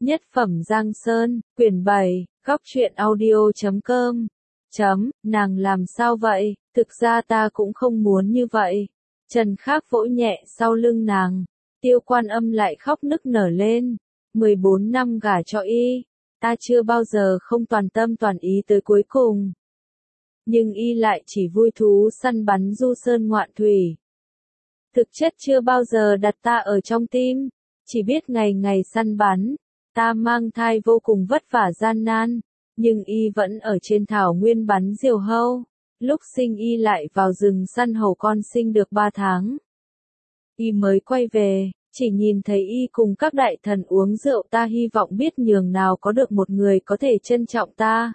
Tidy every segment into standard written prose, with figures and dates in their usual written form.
Nhất phẩm Giang Sơn, quyển 7, góc truyện audio.com. Nàng làm sao vậy, thực ra ta cũng không muốn như vậy. Trần Khắc vỗ nhẹ sau lưng nàng, Tiêu Quan Âm lại khóc nức nở lên. 14 năm gả cho y, ta chưa bao giờ không toàn tâm toàn ý tới cuối cùng. Nhưng y lại chỉ vui thú săn bắn du sơn ngoạn thủy. Thực chất chưa bao giờ đặt ta ở trong tim, chỉ biết ngày ngày săn bắn. Ta mang thai vô cùng vất vả gian nan, nhưng y vẫn ở trên thảo nguyên bắn diều hâu. Lúc sinh y lại vào rừng săn hầu con sinh được 3 tháng. Y mới quay về, chỉ nhìn thấy y cùng các đại thần uống rượu, ta hy vọng biết nhường nào có được một người có thể trân trọng ta,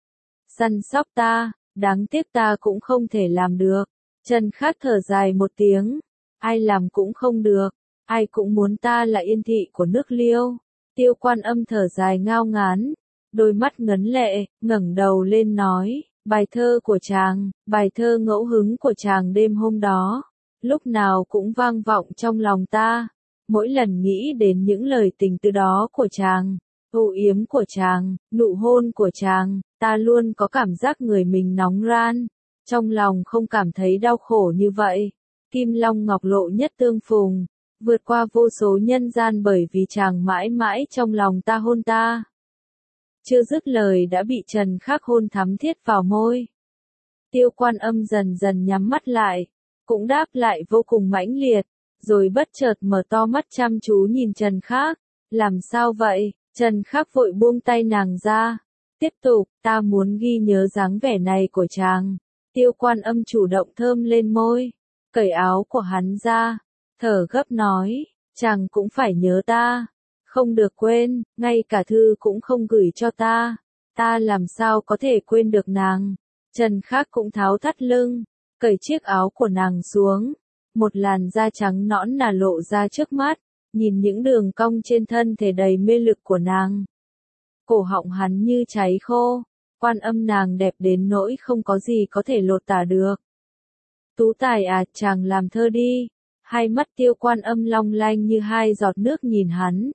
săn sóc ta, đáng tiếc ta cũng không thể làm được. Trần Khắc thở dài một tiếng, ai làm cũng không được, ai cũng muốn ta là yên thị của nước Liêu. Tiêu Quan Âm thở dài ngao ngán, đôi mắt ngấn lệ, ngẩng đầu lên nói, bài thơ của chàng, bài thơ ngẫu hứng của chàng đêm hôm đó, lúc nào cũng vang vọng trong lòng ta. Mỗi lần nghĩ đến những lời tình từ đó của chàng, âu yếm của chàng, nụ hôn của chàng, ta luôn có cảm giác người mình nóng ran, trong lòng không cảm thấy đau khổ như vậy. Kim Long Ngọc Lộ nhất tương phùng, vượt qua vô số nhân gian, bởi vì chàng mãi mãi trong lòng ta hôn ta. Chưa dứt lời đã bị Trần Khắc hôn thắm thiết vào môi. Tiêu Quan Âm dần dần nhắm mắt lại, cũng đáp lại vô cùng mãnh liệt, rồi bất chợt mở to mắt chăm chú nhìn Trần Khắc. Làm sao vậy? Trần Khắc vội buông tay nàng ra. Tiếp tục, ta muốn ghi nhớ dáng vẻ này của chàng. Tiêu Quan Âm chủ động thơm lên môi, cởi áo của hắn ra, thở gấp nói, chàng cũng phải nhớ ta, không được quên, ngay cả thư cũng không gửi cho ta làm sao có thể quên được nàng. Trần Khắc cũng tháo thắt lưng, cởi chiếc áo của nàng xuống, một làn da trắng nõn nà lộ ra trước mắt, nhìn những đường cong trên thân thể đầy mê lực của nàng. Cổ họng hắn như cháy khô, Quan Âm nàng đẹp đến nỗi không có gì có thể lột tả được. Tú tài à, chàng làm thơ đi. Hai mắt Tiêu Quan Âm long lanh như hai giọt nước nhìn hắn.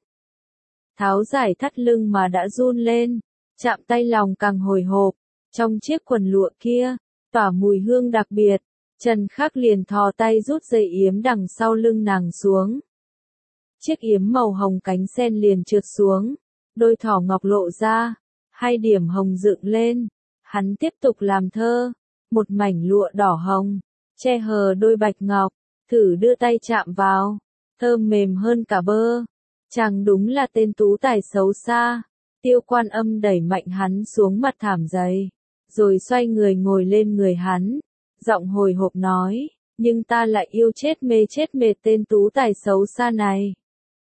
Tháo giải thắt lưng mà đã run lên, chạm tay lòng càng hồi hộp. Trong chiếc quần lụa kia, tỏa mùi hương đặc biệt, Trần Khắc liền thò tay rút dây yếm đằng sau lưng nàng xuống. Chiếc yếm màu hồng cánh sen liền trượt xuống, đôi thỏ ngọc lộ ra, hai điểm hồng dựng lên. Hắn tiếp tục làm thơ, một mảnh lụa đỏ hồng, che hờ đôi bạch ngọc, thử đưa tay chạm vào, thơm mềm hơn cả bơ. Chàng đúng là tên tú tài xấu xa. Tiêu Quan Âm đẩy mạnh hắn xuống mặt thảm dày, rồi xoay người ngồi lên người hắn, giọng hồi hộp nói, nhưng ta lại yêu chết mệt tên tú tài xấu xa này.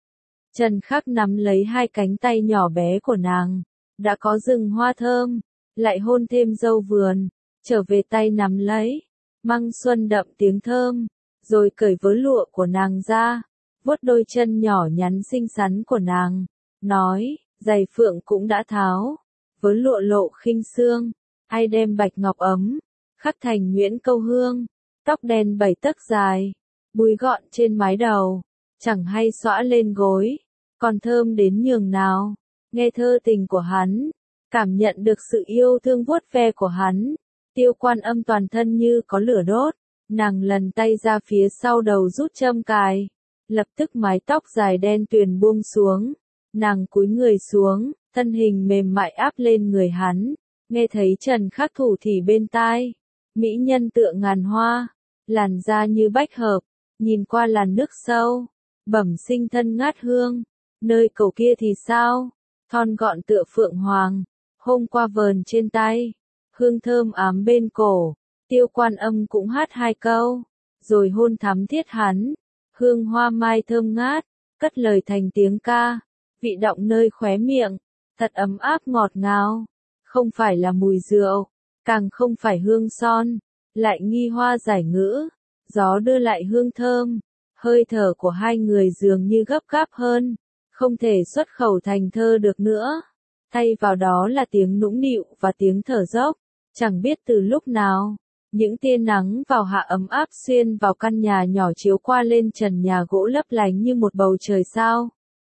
Trần Khắc nắm lấy hai cánh tay nhỏ bé của nàng, đã có rừng hoa thơm, lại hôn thêm dâu vườn, trở về tay nắm lấy, măng xuân đậm tiếng thơm, rồi cởi vớ lụa của nàng ra, vuốt đôi chân nhỏ nhắn xinh xắn của nàng, nói, giày phượng cũng đã tháo, vớ lụa lộ khinh xương, ai đem bạch ngọc ấm, khắc thành nhuyễn câu hương, tóc đen 7 tấc dài, búi gọn trên mái đầu, chẳng hay xõa lên gối, còn thơm đến nhường nào. Nghe thơ tình của hắn, cảm nhận được sự yêu thương vuốt ve của hắn, Tiêu Quan Âm toàn thân như có lửa đốt, nàng lần tay ra phía sau đầu rút châm cài, lập tức mái tóc dài đen tuyền buông xuống, nàng cúi người xuống, thân hình mềm mại áp lên người hắn, nghe thấy Trần Khắc thủ thỉ bên tai, mỹ nhân tựa ngàn hoa, làn da như bách hợp, nhìn qua làn nước sâu, bẩm sinh thân ngát hương, nơi cầu kia thì sao, thon gọn tựa phượng hoàng, hôm qua vờn trên tay, hương thơm ám bên cổ. Tiêu Quan Âm cũng hát hai câu, rồi hôn thắm thiết hắn, hương hoa mai thơm ngát, cất lời thành tiếng ca, vị động nơi khóe miệng, thật ấm áp ngọt ngào, không phải là mùi rượu, càng không phải hương son, lại nghi hoa giải ngữ, gió đưa lại hương thơm, hơi thở của hai người dường như gấp gáp hơn, không thể xuất khẩu thành thơ được nữa, thay vào đó là tiếng nũng nịu và tiếng thở dốc, chẳng biết từ lúc nào. Những tia nắng vào hạ ấm áp xuyên vào căn nhà nhỏ chiếu qua lên trần nhà gỗ lấp lánh như một bầu trời sao.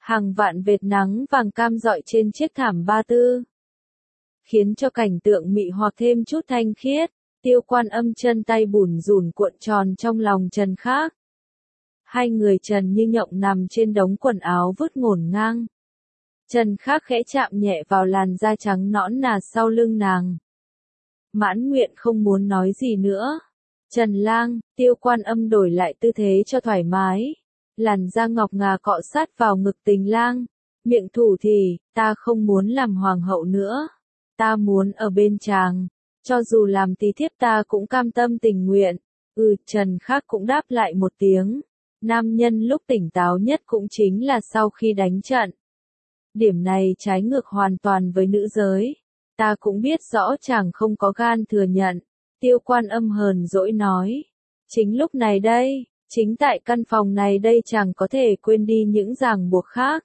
Hàng vạn vệt nắng vàng cam rọi trên chiếc thảm ba tư, khiến cho cảnh tượng mị hoặc thêm chút thanh khiết. Tiêu Quan Âm chân tay bủn rủn cuộn tròn trong lòng Trần Khác. Hai người Trần như nhộng nằm trên đống quần áo vứt ngổn ngang. Trần Khác khẽ chạm nhẹ vào làn da trắng nõn nà sau lưng nàng. Mãn nguyện không muốn nói gì nữa. Trần lang, Tiêu Quan Âm đổi lại tư thế cho thoải mái. Làn da ngọc ngà cọ sát vào ngực Tình Lang. Miệng thủ thì, ta không muốn làm hoàng hậu nữa. Ta muốn ở bên chàng. Cho dù làm tí thiếp ta cũng cam tâm tình nguyện. Trần Khác cũng đáp lại một tiếng. Nam nhân lúc tỉnh táo nhất cũng chính là sau khi đánh trận. Điểm này trái ngược hoàn toàn với nữ giới. Ta cũng biết rõ chàng không có gan thừa nhận. Tiêu Quan Âm hờn dỗi nói. Chính lúc này đây, chính tại căn phòng này đây chàng có thể quên đi những ràng buộc khác.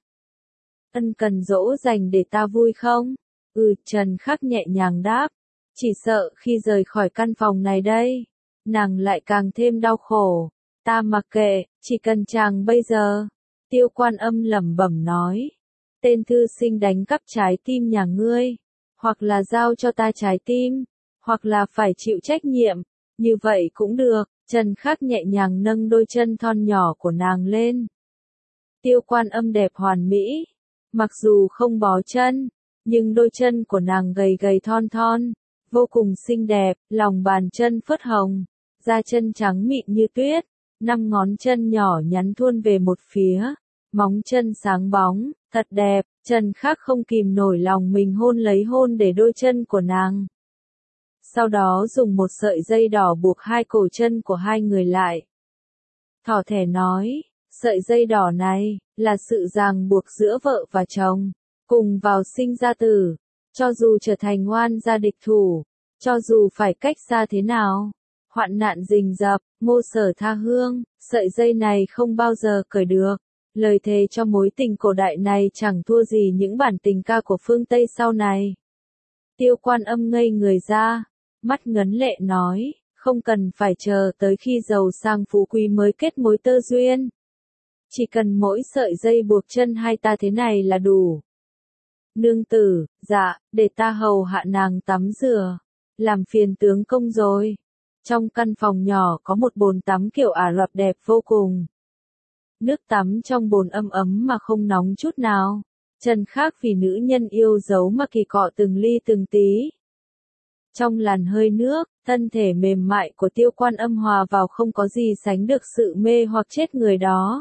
Ân cần dỗ dành để ta vui không? Trần Khác nhẹ nhàng đáp. Chỉ sợ khi rời khỏi căn phòng này đây, nàng lại càng thêm đau khổ. Ta mặc kệ, chỉ cần chàng bây giờ. Tiêu Quan Âm lẩm bẩm nói. Tên thư sinh đánh cắp trái tim nhà ngươi. Hoặc là giao cho ta trái tim. Hoặc là phải chịu trách nhiệm. Như vậy cũng được. Trần Khác nhẹ nhàng nâng đôi chân thon nhỏ của nàng lên. Tiêu Quan Âm đẹp hoàn mỹ. Mặc dù không bó chân, nhưng đôi chân của nàng gầy gầy thon thon, vô cùng xinh đẹp, lòng bàn chân phớt hồng, da chân trắng mịn như tuyết, 5 ngón chân nhỏ nhắn thuôn về một phía, móng chân sáng bóng, thật đẹp. Trần Khác không kìm nổi lòng mình hôn để đôi chân của nàng. Sau đó dùng một sợi dây đỏ buộc hai cổ chân của hai người lại. Thỏ thẻ nói, sợi dây đỏ này, là sự ràng buộc giữa vợ và chồng, cùng vào sinh ra tử, cho dù trở thành oan gia địch thủ, cho dù phải cách xa thế nào, hoạn nạn rình rập, mô sở tha hương, sợi dây này không bao giờ cởi được. Lời thề cho mối tình cổ đại này chẳng thua gì những bản tình ca của phương Tây sau này. Tiêu Quan Âm ngây người ra, mắt ngấn lệ nói, không cần phải chờ tới khi giàu sang phú quý mới kết mối tơ duyên. Chỉ cần mỗi sợi dây buộc chân hai ta thế này là đủ. Nương tử, dạ, để ta hầu hạ nàng tắm rửa. Làm phiền tướng công rồi. Trong căn phòng nhỏ có một bồn tắm kiểu Ả Rập đẹp vô cùng. Nước tắm trong bồn ấm ấm mà không nóng chút nào. Trần Khác vì nữ nhân yêu dấu mà kỳ cọ từng ly từng tí. Trong làn hơi nước, thân thể mềm mại của Tiêu Quan Âm hòa vào không có gì sánh được sự mê hoặc chết người đó.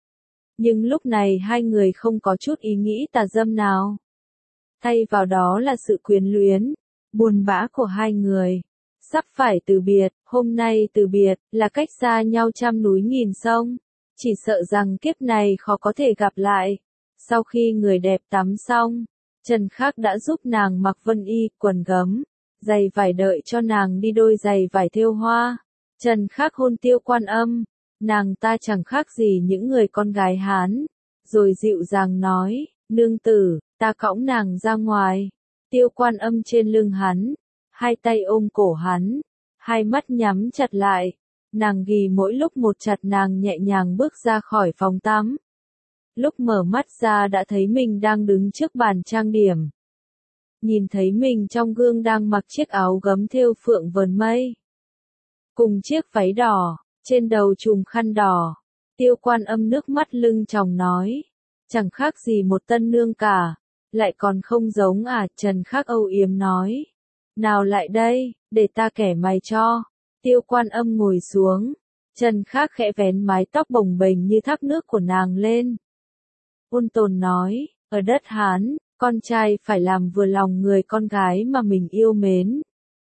Nhưng lúc này hai người không có chút ý nghĩ tà dâm nào. Thay vào đó là sự quyến luyến, buồn bã của hai người. Sắp phải từ biệt, hôm nay từ biệt, là cách xa nhau trăm núi nghìn sông. Chỉ sợ rằng kiếp này khó có thể gặp lại. Sau khi người đẹp tắm xong, Trần Khác đã giúp nàng mặc vân y, quần gấm, giày vải đợi cho nàng đi đôi giày vải thêu hoa. Trần Khác hôn Tiêu Quan Âm, nàng ta chẳng khác gì những người con gái Hán, rồi dịu dàng nói, nương tử, ta cõng nàng ra ngoài. Tiêu Quan Âm trên lưng hắn, hai tay ôm cổ hắn, hai mắt nhắm chặt lại, nàng ghì mỗi lúc một chặt nàng nhẹ nhàng bước ra khỏi phòng tắm. Lúc mở mắt ra đã thấy mình đang đứng trước bàn trang điểm. Nhìn thấy mình trong gương đang mặc chiếc áo gấm thêu phượng vờn mây, cùng chiếc váy đỏ, trên đầu trùm khăn đỏ. Tiêu Quan Âm nước mắt lưng tròng nói, chẳng khác gì một tân nương cả, lại còn không giống à. Trần Khác âu yếm nói, nào lại đây, để ta kẻ mày cho. Tiêu Quan Âm ngồi xuống, Trần Khác khẽ vén mái tóc bồng bềnh như thác nước của nàng lên. Ôn tồn nói, ở đất Hán, con trai phải làm vừa lòng người con gái mà mình yêu mến.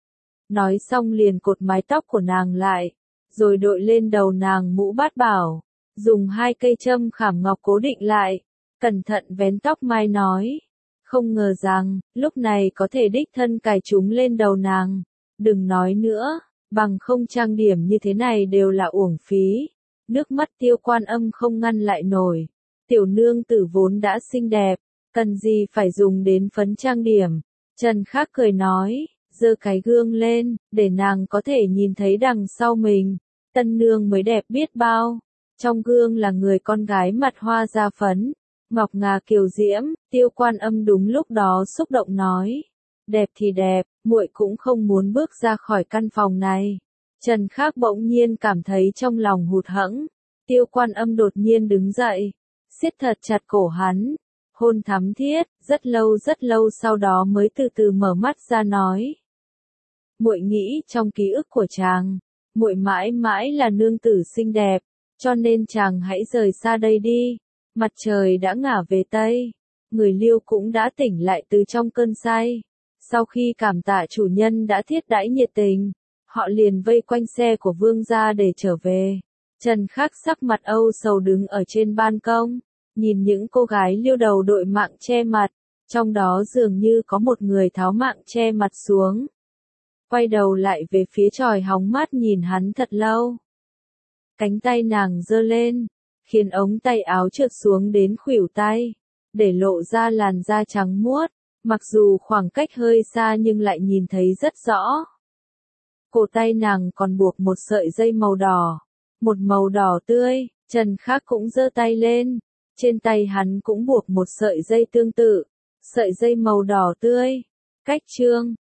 Nói xong liền cột mái tóc của nàng lại, rồi đội lên đầu nàng mũ bát bảo, dùng 2 cây châm khảm ngọc cố định lại, cẩn thận vén tóc mai nói. Không ngờ rằng, lúc này có thể đích thân cài chúng lên đầu nàng. Đừng nói nữa, bằng không trang điểm như thế này đều là uổng phí. Nước mắt Tiêu Quan Âm không ngăn lại nổi. Tiểu nương tử vốn đã xinh đẹp, cần gì phải dùng đến phấn trang điểm. Trần Khác cười nói, giơ cái gương lên, để nàng có thể nhìn thấy đằng sau mình. Tân nương mới đẹp biết bao. Trong gương là người con gái mặt hoa da phấn, ngọc ngà kiều diễm, Tiêu Quan Âm đúng lúc đó xúc động nói. Đẹp thì đẹp, muội cũng không muốn bước ra khỏi căn phòng này. Trần Khắc bỗng nhiên cảm thấy trong lòng hụt hẫng. Tiêu Quan Âm đột nhiên đứng dậy, siết thật chặt cổ hắn, hôn thắm thiết, rất lâu sau đó mới từ từ mở mắt ra nói. Muội nghĩ trong ký ức của chàng, muội mãi mãi là nương tử xinh đẹp, cho nên chàng hãy rời xa đây đi. Mặt trời đã ngả về Tây, người Liêu cũng đã tỉnh lại từ trong cơn say. Sau khi cảm tạ chủ nhân đã thiết đãi nhiệt tình, họ liền vây quanh xe của vương gia để trở về. Trần Khắc sắc mặt âu sầu đứng ở trên ban công, nhìn những cô gái Liêu đầu đội mạng che mặt, trong đó dường như có một người tháo mạng che mặt xuống. Quay đầu lại về phía chòi hóng mát nhìn hắn thật lâu. Cánh tay nàng giơ lên, khiến ống tay áo trượt xuống đến khuỷu tay, để lộ ra làn da trắng muốt, mặc dù khoảng cách hơi xa nhưng lại nhìn thấy rất rõ. Cổ tay nàng còn buộc một sợi dây màu đỏ, một màu đỏ tươi. Trần Khắc cũng giơ tay lên, trên tay hắn cũng buộc một sợi dây tương tự, sợi dây màu đỏ tươi. Cách chương